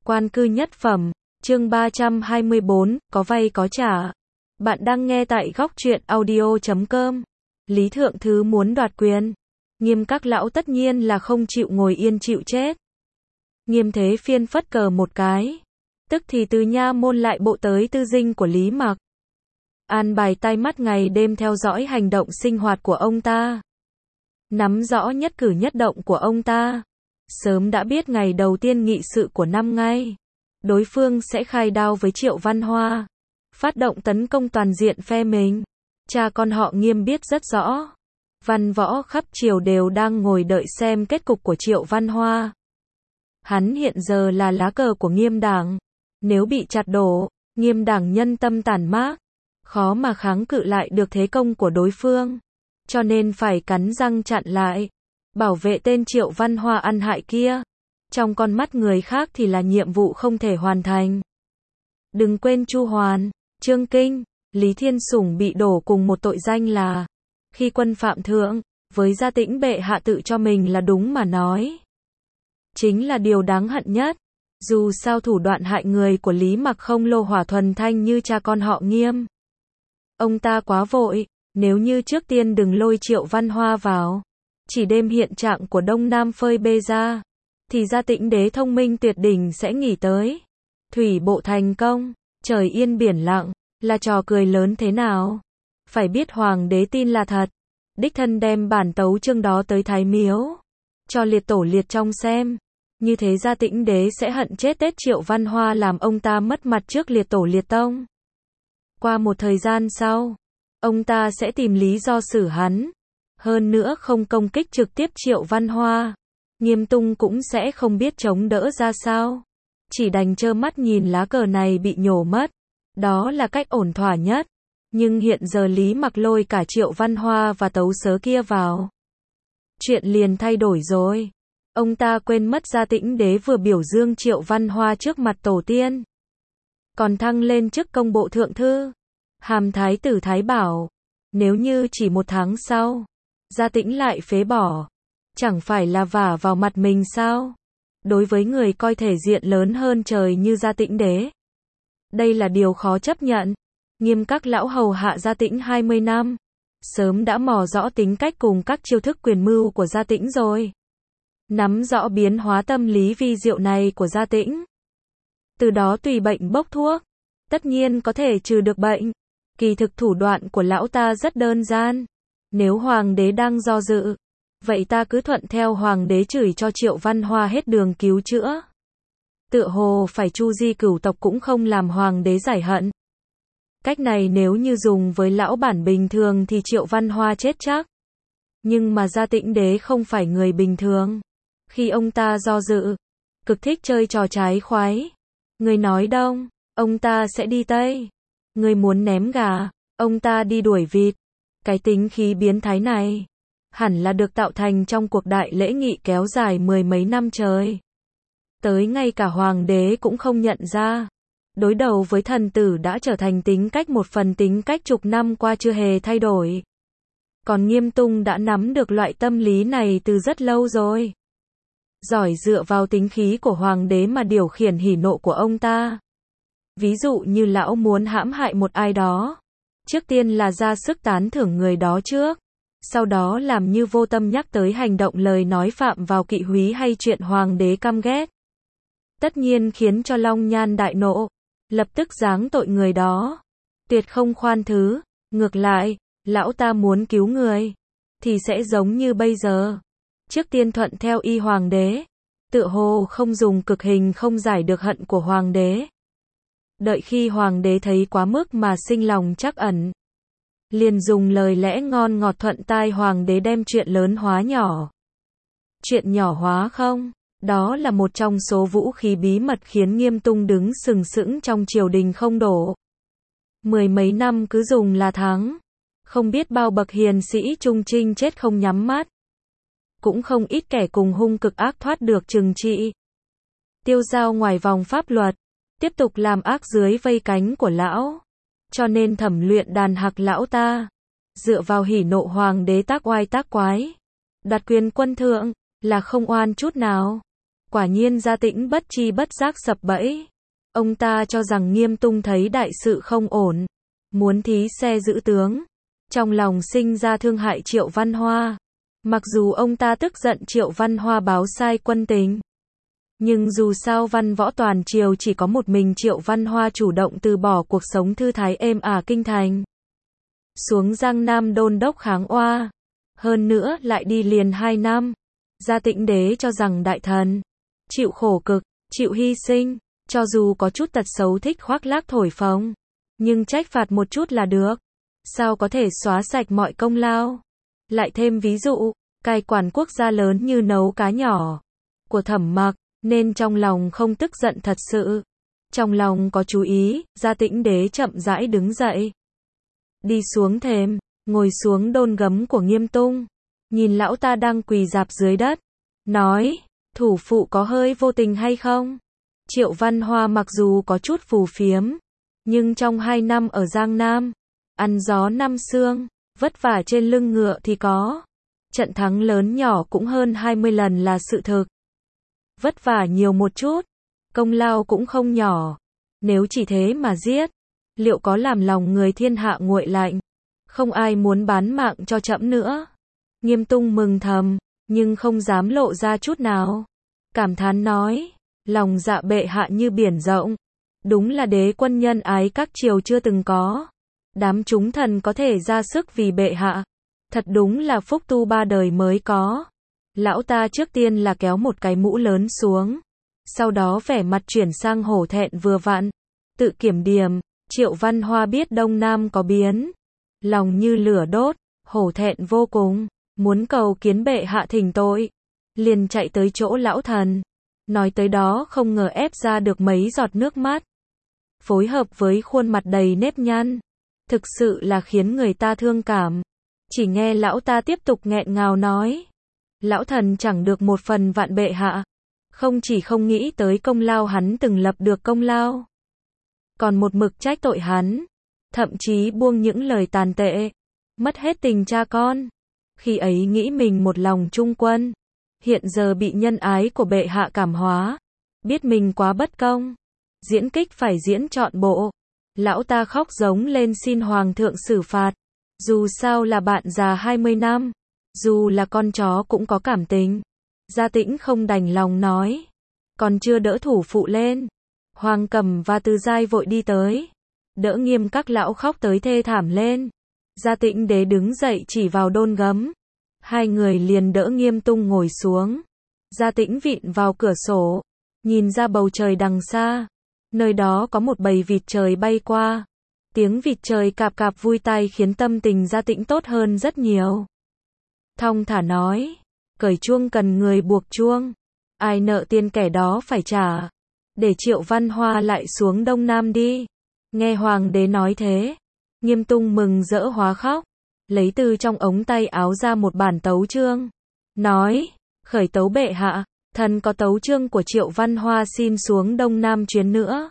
Quan cư nhất phẩm, chương 324, có vay có trả. Bạn đang nghe tại góc truyện audio.com. Lý Thượng Thứ muốn đoạt quyền. Nghiêm các lão tất nhiên là không chịu ngồi yên chịu chết. Nghiêm Thế Phiên phất cờ một cái. Tức thì từ nha môn lại bộ tới tư dinh của Lý Mặc. An bài tai mắt ngày đêm theo dõi hành động sinh hoạt của ông ta. Nắm rõ nhất cử nhất động của ông ta. Sớm đã biết ngày đầu tiên nghị sự của năm ngay. Đối phương sẽ khai đao với Triệu Văn Hoa. Phát động tấn công toàn diện phe mình. Cha con họ Nghiêm biết rất rõ. Văn võ khắp triều đều đang ngồi đợi xem kết cục của Triệu Văn Hoa. Hắn hiện giờ là lá cờ của Nghiêm đảng. Nếu bị chặt đổ, Nghiêm đảng nhân tâm tản mát. Khó mà kháng cự lại được thế công của đối phương. Cho nên phải cắn răng chặn lại. Bảo vệ tên Triệu Văn Hoa ăn hại kia. Trong con mắt người khác thì là nhiệm vụ không thể hoàn thành. Đừng quên Chu Hoàn, Trương Kinh, Lý Thiên Sủng bị đổ cùng một tội danh là khi quân phạm thượng, với Gia Tĩnh bệ hạ tự cho mình là đúng mà nói. Chính là điều đáng hận nhất. Dù sao thủ đoạn hại người của Lý Mặc không lô hỏa thuần thanh như cha con họ Nghiêm. Ông ta quá vội, nếu như trước tiên đừng lôi Triệu Văn Hoa vào. Chỉ đêm hiện trạng của Đông Nam phơi bê ra, thì Gia Tĩnh đế thông minh tuyệt đỉnh sẽ nghỉ tới. Thủy bộ thành công, trời yên biển lặng, là trò cười lớn thế nào? Phải biết hoàng đế tin là thật. Đích thân đem bản tấu chương đó tới Thái Miếu. Cho liệt tổ liệt trong xem. Như thế Gia Tĩnh đế sẽ hận chết tết Triệu Văn Hoa làm ông ta mất mặt trước liệt tổ liệt tông. Qua một thời gian sau, ông ta sẽ tìm lý do xử hắn. Hơn nữa không công kích trực tiếp Triệu Văn Hoa. Nghiêm Tung cũng sẽ không biết chống đỡ ra sao. Chỉ đành trơ mắt nhìn lá cờ này bị nhổ mất. Đó là cách ổn thỏa nhất. Nhưng hiện giờ Lý Mặc lôi cả Triệu Văn Hoa và tấu sớ kia vào. Chuyện liền thay đổi rồi. Ông ta quên mất Gia Tĩnh đế vừa biểu dương Triệu Văn Hoa trước mặt tổ tiên. Còn thăng lên chức công bộ thượng thư. Hàm thái tử Thái Bảo. Nếu như chỉ một tháng sau, Gia Tĩnh lại phế bỏ. Chẳng phải là vả vào mặt mình sao? Đối với người coi thể diện lớn hơn trời như Gia Tĩnh đế. Đây là điều khó chấp nhận. Nghiêm các lão hầu hạ Gia Tĩnh 20 năm. Sớm đã mò rõ tính cách cùng các chiêu thức quyền mưu của Gia Tĩnh rồi. Nắm rõ biến hóa tâm lý vi diệu này của Gia Tĩnh. Từ đó tùy bệnh bốc thuốc. Tất nhiên có thể trừ được bệnh. Kỳ thực thủ đoạn của lão ta rất đơn giản. Nếu hoàng đế đang do dự, vậy ta cứ thuận theo hoàng đế chửi cho Triệu Văn Hoa hết đường cứu chữa. Tựa hồ phải chu di cửu tộc cũng không làm hoàng đế giải hận. Cách này nếu như dùng với lão bản bình thường thì Triệu Văn Hoa chết chắc. Nhưng mà Gia Tĩnh đế không phải người bình thường. Khi ông ta do dự, cực thích chơi trò trái khoái. Người nói đông, ông ta sẽ đi tây. Người muốn ném gà, ông ta đi đuổi vịt. Cái tính khí biến thái này, hẳn là được tạo thành trong cuộc đại lễ nghị kéo dài mười mấy năm trời. Tới ngay cả hoàng đế cũng không nhận ra. Đối đầu với thần tử đã trở thành tính cách một phần tính cách chục năm qua chưa hề thay đổi. Còn Nghiêm Tung đã nắm được loại tâm lý này từ rất lâu rồi. Giỏi dựa vào tính khí của hoàng đế mà điều khiển hỉ nộ của ông ta. Ví dụ như lão muốn hãm hại một ai đó. Trước tiên là ra sức tán thưởng người đó trước. Sau đó làm như vô tâm nhắc tới hành động lời nói phạm vào kỵ húy hay chuyện hoàng đế căm ghét. Tất nhiên khiến cho Long Nhan đại nộ. Lập tức giáng tội người đó. Tuyệt không khoan thứ. Ngược lại, lão ta muốn cứu người. Thì sẽ giống như bây giờ. Trước tiên thuận theo y hoàng đế. Tựa hồ không dùng cực hình không giải được hận của hoàng đế. Đợi khi hoàng đế thấy quá mức mà sinh lòng trắc ẩn. Liền dùng lời lẽ ngon ngọt thuận tai hoàng đế đem chuyện lớn hóa nhỏ. Chuyện nhỏ hóa không? Đó là một trong số vũ khí bí mật khiến Nghiêm Tung đứng sừng sững trong triều đình không đổ. Mười mấy năm cứ dùng là thắng. Không biết bao bậc hiền sĩ trung trinh chết không nhắm mắt. Cũng không ít kẻ cùng hung cực ác thoát được trừng trị. Tiêu dao ngoài vòng pháp luật. Tiếp tục làm ác dưới vây cánh của lão. Cho nên thẩm luyện đàn hạc lão ta. Dựa vào hỉ nộ hoàng đế tác oai tác quái. Đoạt quyền quân thượng. Là không oan chút nào. Quả nhiên Gia Tĩnh bất chi bất giác sập bẫy. Ông ta cho rằng Nghiêm Tung thấy đại sự không ổn, muốn thí xe giữ tướng. Trong lòng sinh ra thương hại Triệu Văn Hoa. Mặc dù ông ta tức giận Triệu Văn Hoa báo sai quân tình, nhưng dù sao văn võ toàn triều chỉ có một mình Triệu Văn Hoa chủ động từ bỏ cuộc sống thư thái êm ả kinh thành, xuống Giang Nam đôn đốc kháng oa. Hơn nữa lại đi liền 2 năm. Gia Tĩnh đế cho rằng đại thần chịu khổ cực, chịu hy sinh, cho dù có chút tật xấu thích khoác lác thổi phồng, nhưng trách phạt một chút là được. Sao có thể xóa sạch mọi công lao? Lại thêm ví dụ, cai quản quốc gia lớn như nấu cá nhỏ của Thẩm Mặc, nên trong lòng không tức giận thật sự. Trong lòng có chú ý, Gia Tĩnh đế chậm rãi đứng dậy, đi xuống thềm, ngồi xuống đôn gấm của Nghiêm Tung, nhìn lão ta đang quỳ rạp dưới đất, nói, thủ phụ có hơi vô tình hay không? Triệu Văn Hoa mặc dù có chút phù phiếm, nhưng trong 2 năm ở Giang Nam, ăn gió năm sương, vất vả trên lưng ngựa thì có. Trận thắng lớn nhỏ cũng hơn 20 lần là sự thực. Vất vả nhiều một chút, công lao cũng không nhỏ. Nếu chỉ thế mà giết, liệu có làm lòng người thiên hạ nguội lạnh? Không ai muốn bán mạng cho trẫm nữa. Nghiêm Tung mừng thầm, nhưng không dám lộ ra chút nào. Cảm thán nói, lòng dạ bệ hạ như biển rộng. Đúng là đế quân nhân ái các triều chưa từng có. Đám chúng thần có thể ra sức vì bệ hạ. Thật đúng là phúc tu 3 đời mới có. Lão ta trước tiên là kéo một cái mũ lớn xuống. Sau đó vẻ mặt chuyển sang hổ thẹn vừa vặn. Tự kiểm điểm, Triệu Văn Hoa biết Đông Nam có biến. Lòng như lửa đốt, hổ thẹn vô cùng. Muốn cầu kiến bệ hạ thỉnh tội. Liền chạy tới chỗ lão thần. Nói tới đó không ngờ ép ra được mấy giọt nước mắt. Phối hợp với khuôn mặt đầy nếp nhăn. Thực sự là khiến người ta thương cảm. Chỉ nghe lão ta tiếp tục nghẹn ngào nói. Lão thần chẳng được một phần vạn bệ hạ. Không chỉ không nghĩ tới công lao hắn từng lập được công lao, còn một mực trách tội hắn. Thậm chí buông những lời tàn tệ. Mất hết tình cha con. Khi ấy nghĩ mình một lòng trung quân. Hiện giờ bị nhân ái của bệ hạ cảm hóa. Biết mình quá bất công. Diễn kích phải diễn trọn bộ. Lão ta khóc giống lên xin hoàng thượng xử phạt. Dù sao là bạn già 20 năm. Dù là con chó cũng có cảm tình. Gia Tĩnh không đành lòng nói. Còn chưa đỡ thủ phụ lên. Hoàng Cầm và Từ Giai vội đi tới. Đỡ Nghiêm các lão khóc tới thê thảm lên. Gia Tĩnh đế đứng dậy chỉ vào đôn gấm. Hai người liền đỡ Nghiêm Tung ngồi xuống. Gia Tĩnh vịn vào cửa sổ. Nhìn ra bầu trời đằng xa. Nơi đó có một bầy vịt trời bay qua. Tiếng vịt trời cạp cạp vui tai khiến tâm tình Gia Tĩnh tốt hơn rất nhiều. Thong thả nói. Cởi chuông cần người buộc chuông. Ai nợ tiền kẻ đó phải trả. Để Triệu Văn Hoa lại xuống Đông Nam đi. Nghe hoàng đế nói thế. Nghiêm Tung mừng rỡ hóa khóc. Lấy từ trong ống tay áo ra một bản tấu chương. Nói. Khởi tấu bệ hạ. Thần có tấu chương của Triệu Văn Hoa xin xuống Đông Nam chuyến nữa.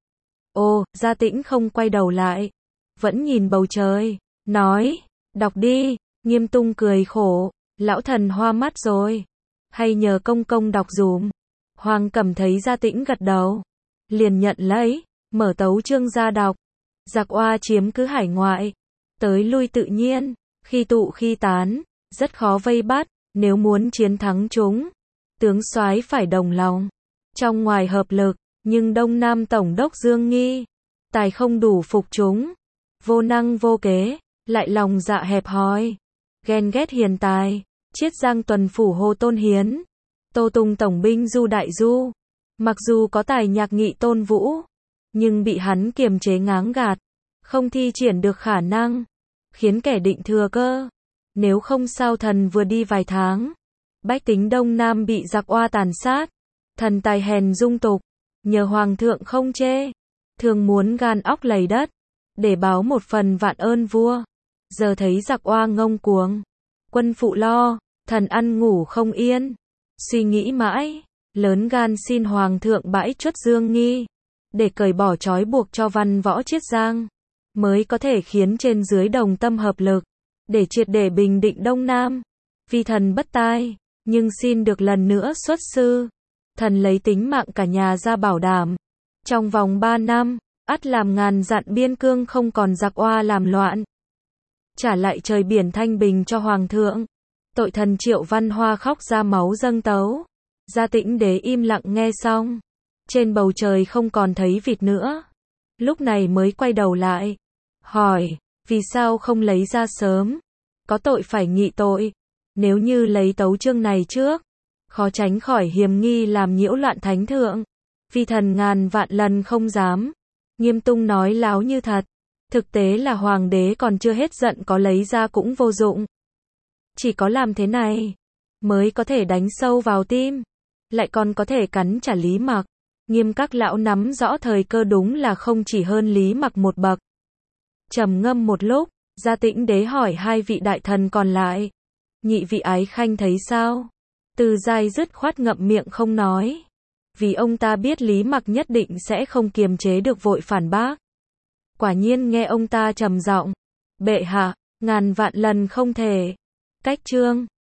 Ồ, Gia Tĩnh không quay đầu lại. Vẫn nhìn bầu trời. Nói. Đọc đi. Nghiêm Tung cười khổ. Lão thần hoa mắt rồi. Hay nhờ công công đọc dùm. Hoàng Cẩm thấy Gia Tĩnh gật đầu. Liền nhận lấy. Mở tấu chương ra đọc. Giặc oa chiếm cứ hải ngoại. Tới lui tự nhiên. Khi tụ khi tán. Rất khó vây bắt. Nếu muốn chiến thắng chúng. Tướng soái phải đồng lòng. Trong ngoài hợp lực. Nhưng Đông Nam Tổng đốc Dương Nghi. Tài không đủ phục chúng. Vô năng vô kế. Lại lòng dạ hẹp hòi. Ghen ghét hiền tài. Chiết Giang tuần phủ Hồ Tôn Hiến. Tô Tùng tổng binh Du Đại Du. Mặc dù có tài nhạc nghị Tôn Vũ. Nhưng bị hắn kiềm chế ngáng gạt. Không thi triển được khả năng. Khiến kẻ định thừa cơ. Nếu không sao thần vừa đi vài tháng. Bách tính Đông Nam bị giặc oa tàn sát. Thần tài hèn dung tục. Nhờ hoàng thượng không chê. Thường muốn gan óc lầy đất. Để báo một phần vạn ơn vua. Giờ thấy giặc oa ngông cuồng. Quân phụ lo. Thần ăn ngủ không yên. Suy nghĩ mãi. Lớn gan xin hoàng thượng bãi truất Dương Nghi. Để cởi bỏ trói buộc cho văn võ Chiết Giang. Mới có thể khiến trên dưới đồng tâm hợp lực. Để triệt để bình định Đông Nam. Vì thần bất tai. Nhưng xin được lần nữa xuất sư. thần lấy tính mạng cả nhà ra bảo đảm. Trong vòng 3 năm, ắt làm ngàn dặn biên cương không còn giặc oa làm loạn. Trả lại trời biển thanh bình cho hoàng thượng. Tội thần Triệu Văn Hoa khóc ra máu dâng tấu. Gia Tĩnh Đế im lặng nghe xong. Trên bầu trời không còn thấy vịt nữa. Lúc này mới quay đầu lại. Hỏi, vì sao không lấy ra sớm? Có tội phải nghị tội. Nếu như lấy tấu chương này trước, khó tránh khỏi hiềm nghi làm nhiễu loạn thánh thượng. Vi thần ngàn vạn lần không dám. Nghiêm Tung nói láo như thật. Thực tế là hoàng đế còn chưa hết giận, có lấy ra cũng vô dụng. Chỉ có làm thế này mới có thể đánh sâu vào tim, lại còn có thể cắn trả Lý Mặc. Nghiêm các lão nắm rõ thời cơ đúng là không chỉ hơn Lý Mặc một bậc. Trầm ngâm một lúc, Gia Tĩnh Đế hỏi hai vị đại thần còn lại. Nhị vị Ái Khanh thấy sao? Từ Giai dứt khoát ngậm miệng không nói. Vì ông ta biết Lý Mặc nhất định sẽ không kiềm chế được vội phản bác. Quả nhiên nghe ông ta trầm giọng. Bệ hạ, ngàn vạn lần không thể. Cách chương